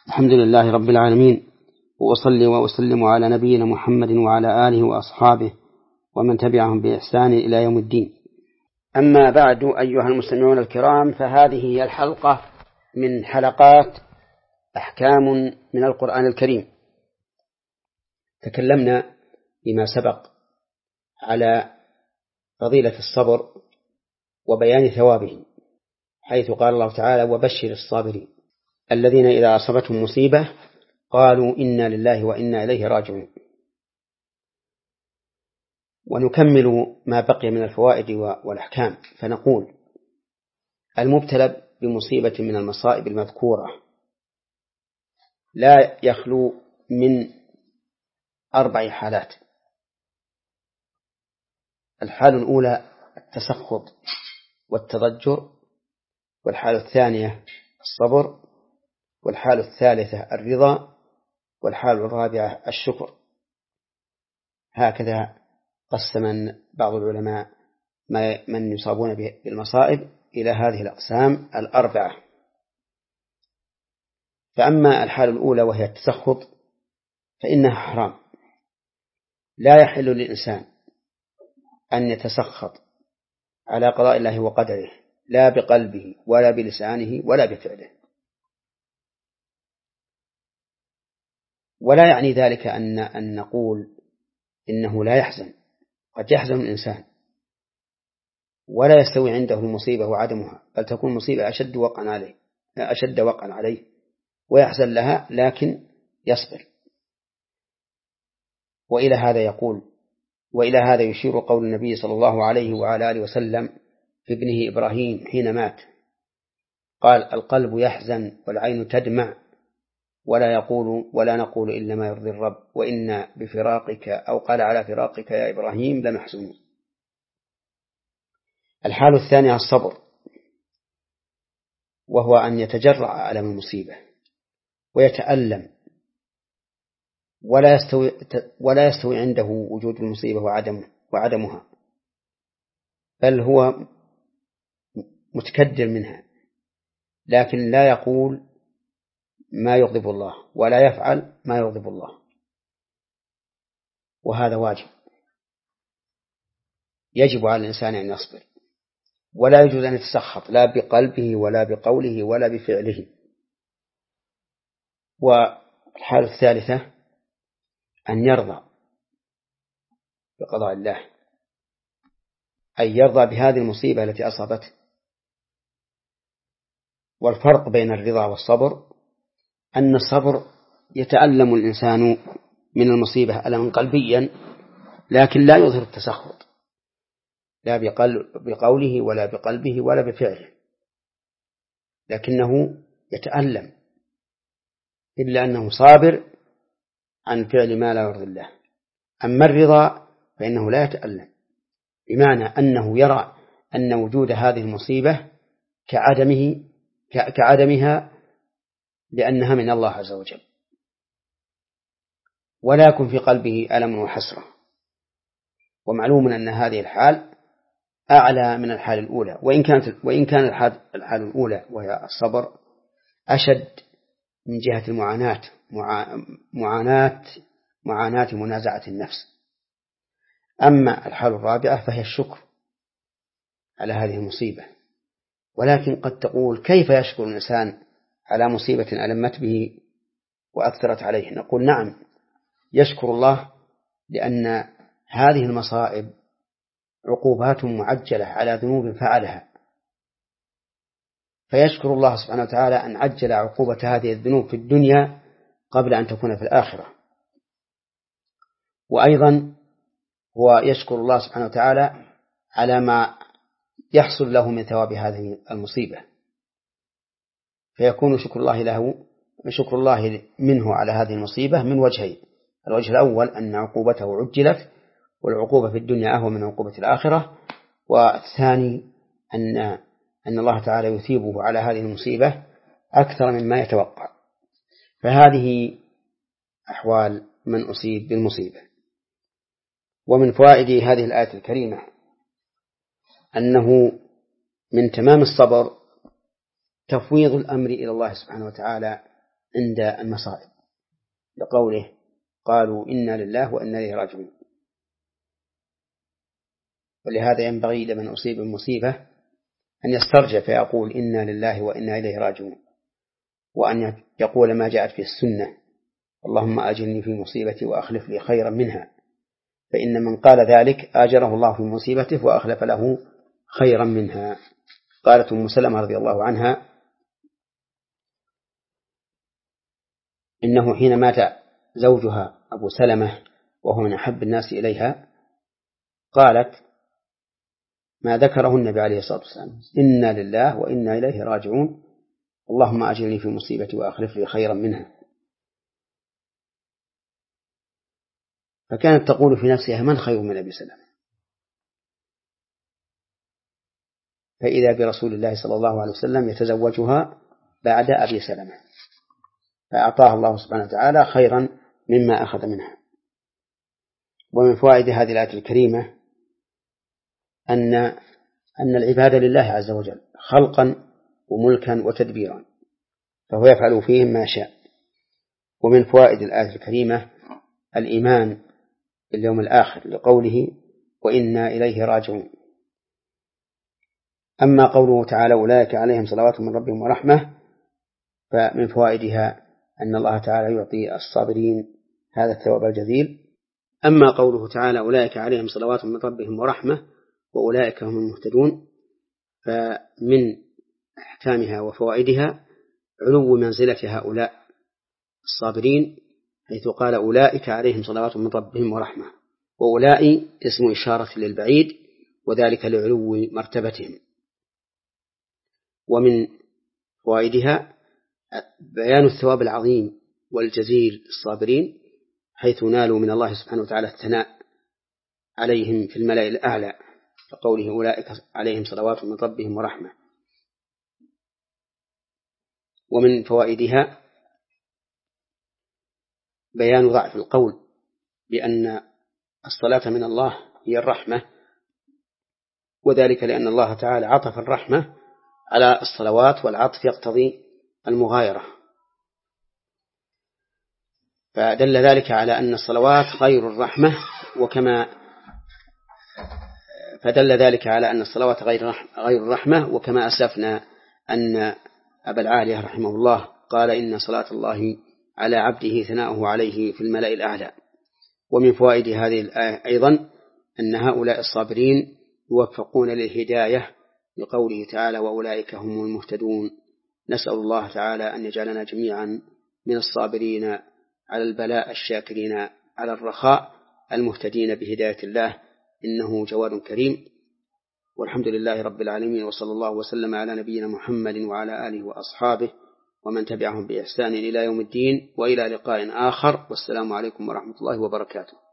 الحمد لله رب العالمين، وأصلي وأسلم على نبينا محمد وعلى آله وأصحابه ومن تبعهم بإحسان إلى يوم الدين. أما بعد، أيها المستمعون الكرام، فهذه هي الحلقة من حلقات أحكام من القرآن الكريم. تكلمنا بما سبق على فضيلة الصبر وبيان ثوابه، حيث قال الله تعالى: وبشر الصابرين الذين إذا أصابتهم مصيبة قالوا إنا لله وإنا إليه راجعون. ونكمل ما بقي من الفوائد والأحكام، فنقول: المبتلى بمصيبة من المصائب المذكورة لا يخلو من 4 حالات. الحالة الأولى التسخط والتضجر، والحالة الثانية الصبر، والحالة الثالثة الرضا، والحالة الرابعة الشكر. هكذا قسم بعض العلماء من يصابون بالمصائب إلى هذه الأقسام 4. فأما الحالة الأولى وهي التسخط فإنها حرام، لا يحل للإنسان أن يتسخط على قضاء الله وقدره، لا بقلبه ولا بلسانه ولا بفعله. ولا يعني ذلك أن نقول إنه لا يحزن، قد يحزن الإنسان ولا يستوي عنده المصيبة وعدمها، بل تكون مصيبة أشد وقعا عليه ويحزن لها، لكن يصبر. وإلى هذا يشير قول النبي صلى الله عليه وعلى آله وسلم في ابنه إبراهيم حين مات، قال: القلب يحزن والعين تدمع ولا نقول إلا ما يرضي الرب وإنا بفراقك، أو قال: على فراقك يا إبراهيم لمحزونون. الحال الثانية الصبر، وهو أن يتجرع على المصيبة ويتألم ولا يستوي عنده وجود المصيبة وعدمها، بل هو متكدر منها، لكن لا يقول ما يغضب الله ولا يفعل ما يغضب الله، وهذا واجب. يجب على الإنسان أن يصبر، ولا يجوز أن يتسخط لا بقلبه ولا بقوله ولا بفعله. والحالة الثالثة أن يرضى بقضاء الله، أي يرضى بهذه المصيبة التي أصابته. والفرق بين الرضا والصبر أن الصبر يتألم الإنسان من المصيبة ألما قلبيا، لكن لا يظهر التسخط لا بقوله ولا بقلبه ولا بفعله، لكنه يتألم، إلا أنه صابر عن فعل ما لا يرضي الله. أما الرضا فإنه لا يتألم، بمعنى أنه يرى أن وجود هذه المصيبة كعدمها لأنها من الله عز وجل، ولا يكن في قلبه ألم وحسرة. ومعلوم أن هذه الحال أعلى من الحال الأولى، وإن كان الحال الأولى وهي الصبر أشد من جهة المعاناة، معاناة منازعة النفس. أما الحال الرابعة فهي الشكر على هذه المصيبة. ولكن قد تقول: كيف يشكر الإنسان على مصيبة ألمت به وأثرت عليه؟ نقول: نعم، يشكر الله، لأن هذه المصائب عقوبات معجلة على ذنوب فعلها، فيشكر الله سبحانه وتعالى أن عجل عقوبة هذه الذنوب في الدنيا قبل أن تكون في الآخرة. وأيضا هو يشكر الله سبحانه وتعالى على ما يحصل له من ثواب هذه المصيبة، فيكون شكر الله منه على هذه المصيبة من وجهين: الوجه الأول أن عقوبته عجلت، والعقوبة في الدنيا أهون من عقوبة الآخرة، والثاني أن الله تعالى يثيبه على هذه المصيبة أكثر مما يتوقع. فهذه أحوال من أصيب بالمصيبة. ومن فوائد هذه الآية الكريمة أنه من تمام الصبر تفويض الأمر إلى الله سبحانه وتعالى عند المصائب، لقوله قالوا إنا لله وإنا إليه راجعون. ولهذا ينبغي لمن أصيب بمصيبة أن يسترجع فيقول إنا لله وإنا إليه راجعون، وأن يقول ما جاءت في السنة اللهم أجرني في مصيبتي وأخلف لي خيرا منها، فإن من قال ذلك آجره الله في مصيبته وأخلف له خيرا منها. قالت أم سلمة رضي الله عنها إنه حين مات زوجها أبو سلمة وهو من أحب الناس إليها قالت ما ذكره النبي عليه الصلاة والسلام إنا لله وإنا إليه راجعون اللهم أجرني في مصيبتي وأخلف لي خيرا منها. فكانت تقول في نفسها من خير من أبي سلمة، فإذا برسول الله صلى الله عليه وسلم يتزوجها بعد أبي سلمة، فأعطاها الله سبحانه وتعالى خيرا مما أخذ منها. ومن فوائد هذه الآية الكريمة أن العبادة لله عز وجل خلقا وملكا وتدبيرا، فهو يفعل فيهم ما شاء. ومن فوائد الآية الكريمة الإيمان باليوم الآخر لقوله وإنا إليه راجعون. أما قوله تعالى أولئك عليهم صلوات من ربهم ورحمة، فمن فوائدها أن الله تعالى يعطي الصابرين هذا الثواب الجزيل. أما قوله تعالى أولئك عليهم صلوات من ربهم ورحمة وأولئك هم المهتدون، فمن أحكامها وفوائدها علو منزلة هؤلاء الصابرين، حيث قال أولئك عليهم صلوات من ربهم ورحمة، وأولئك اسم إشارة للبعيد وذلك لعلو مرتبتهم. ومن فوائدها بيان الثواب العظيم والجزيل للصابرين، حيث نالوا من الله سبحانه وتعالى الثناء عليهم في الملأ الأعلى، فقوله أولئك عليهم صلوات من ربهم ورحمة. ومن فوائدها بيان ضعف القول بأن الصلاة من الله هي الرحمة، وذلك لأن الله تعالى عطف الرحمة على الصلوات، والعطف يقتضي المغايرة، فدل ذلك على أن الصلوات غير الرحمة، فدل ذلك على أن الصلوات غير الرحمة. وكما أسلفنا أن أبا العالية رحمه الله قال إن صلاة الله على عبده ثناؤه عليه في الملأ الأعلى. ومن فوائد هذه الآية أيضا أن هؤلاء الصابرين يوفقون للهداية لقوله تعالى وأولئك هم المهتدون. نسأل الله تعالى أن يجعلنا جميعا من الصابرين على البلاء الشاكرين على الرخاء المهتدين بهداية الله، إنه جواد كريم. والحمد لله رب العالمين، وصلى الله وسلم على نبينا محمد وعلى آله وأصحابه ومن تبعهم بإحسان إلى يوم الدين، وإلى لقاء آخر، والسلام عليكم ورحمة الله وبركاته.